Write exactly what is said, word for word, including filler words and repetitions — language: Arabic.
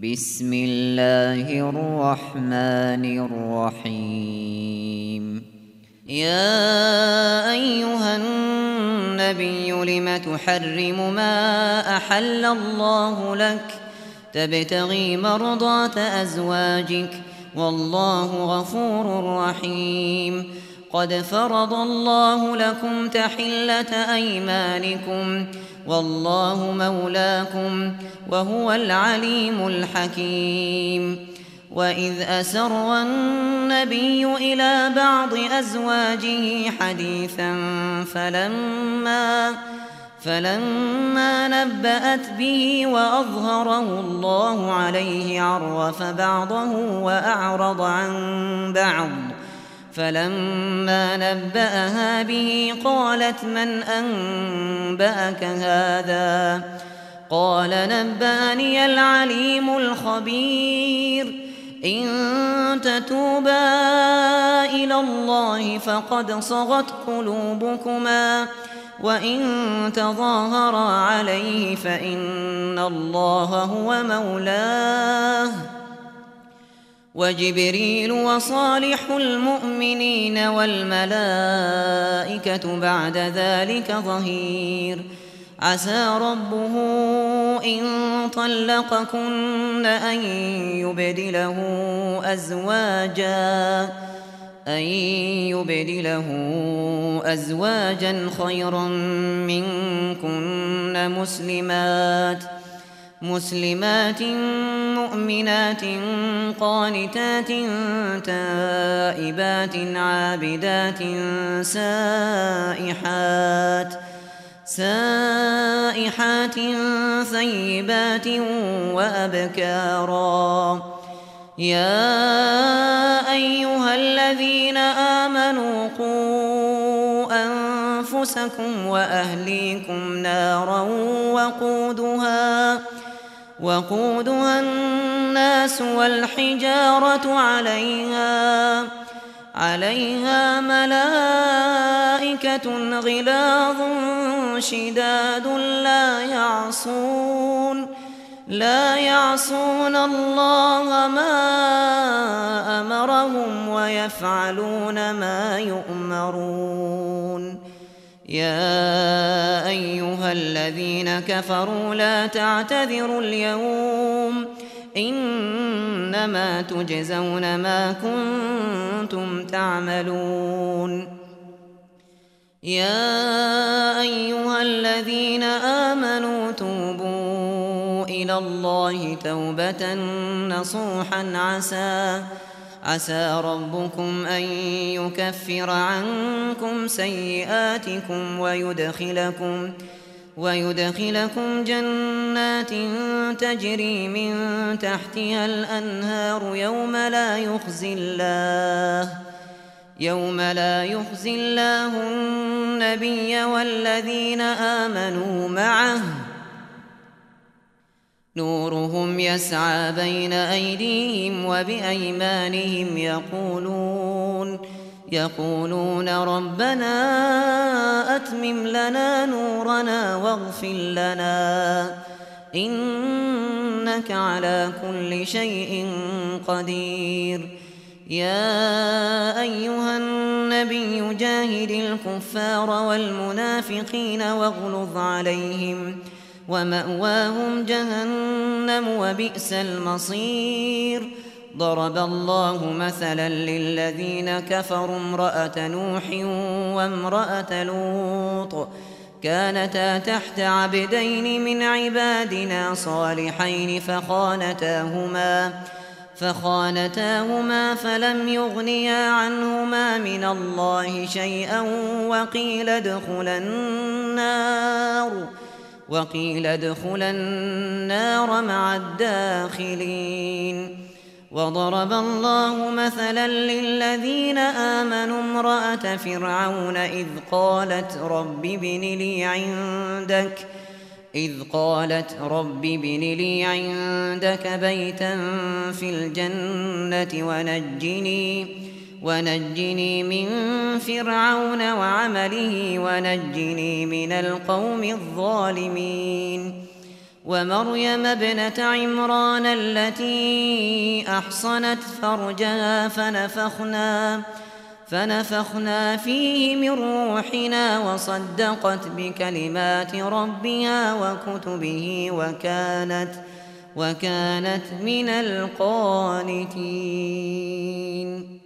بسم الله الرحمن الرحيم. يا أيها النبي لم تحرم ما أحل الله لك تبتغي مرضات أزواجك والله غفور رحيم. قد فرض الله لكم تحلة أيمانكم والله مولاكم وهو العليم الحكيم. وإذ أسر النبي إلى بعض أزواجه حديثا فلما فلما نبأت به وأظهره الله عليه عرف بعضه وأعرض عن بعض. فلما نبأها به قالت من أنبأك هذا؟ قال نبأني العليم الخبير. إن تتوبا إلى الله فقد صغت قلوبكما وإن تظاهرا عليه فإن الله هو مولاه وجبريل وصالح المؤمنين والملائكة بعد ذلك ظهير. عسى ربه إن طلقكن أن يبدله أزواجا أن يبدله أزواجا خيرا منكن مسلمات مسلمات مؤمنات قانتات تائبات عابدات سائحات سائحات ثيبات وأبكارا. يا أيها الذين آمنوا قوا أنفسكم وأهليكم نارا وقودها وقودها الناس والحجارة عليها عليها ملائكة غلاظ شداد لا يعصون لا يعصون الله ما أمرهم ويفعلون ما يؤمرون. يا أيها الذين كفروا لا تعتذروا اليوم إنما تجزون ما كنتم تعملون. يا أيها الذين آمنوا توبوا إلى الله توبة نصوحا عسى عسى ربكم أن يكفر عنكم سيئاتكم ويدخلكم ويدخلكم جنات تجري من تحتها الأنهار يوم لا يخزي الله يوم لا يخزي الله النبي والذين آمنوا معه نورهم يسعى بين أيديهم وبأيمانهم يقولون يقولون ربنا أتمم لنا نورنا واغفر لنا إنك على كل شيء قدير. يا أيها النبي جاهد الكفار والمنافقين واغلظ عليهم ومأواهم جهنم وبئس المصير. ضرب الله مثلا للذين كفروا امرأة نوح وامرأة لوط كانتا تحت عبدين من عبادنا صالحين فخانتاهما فخانتاهما فلم يغنيا عنهما من الله شيئا وقيل ادخلا النار وقيل ادخلا النار مع الداخلين. وضرب الله مثلا للذين آمنوا امرأة فرعون إذ قالت رب ابن لي عندك إذ قالت رب ابن لي عندك بيتا في الجنة ونجني ونجني من فرعون وعمله ونجني من القوم الظالمين. ومريم ابنة عمران التي أحصنت فرجها فنفخنا فنفخنا فيه من روحنا وصدقت بكلمات ربها وكتبه وكانت وكانت من القانتين.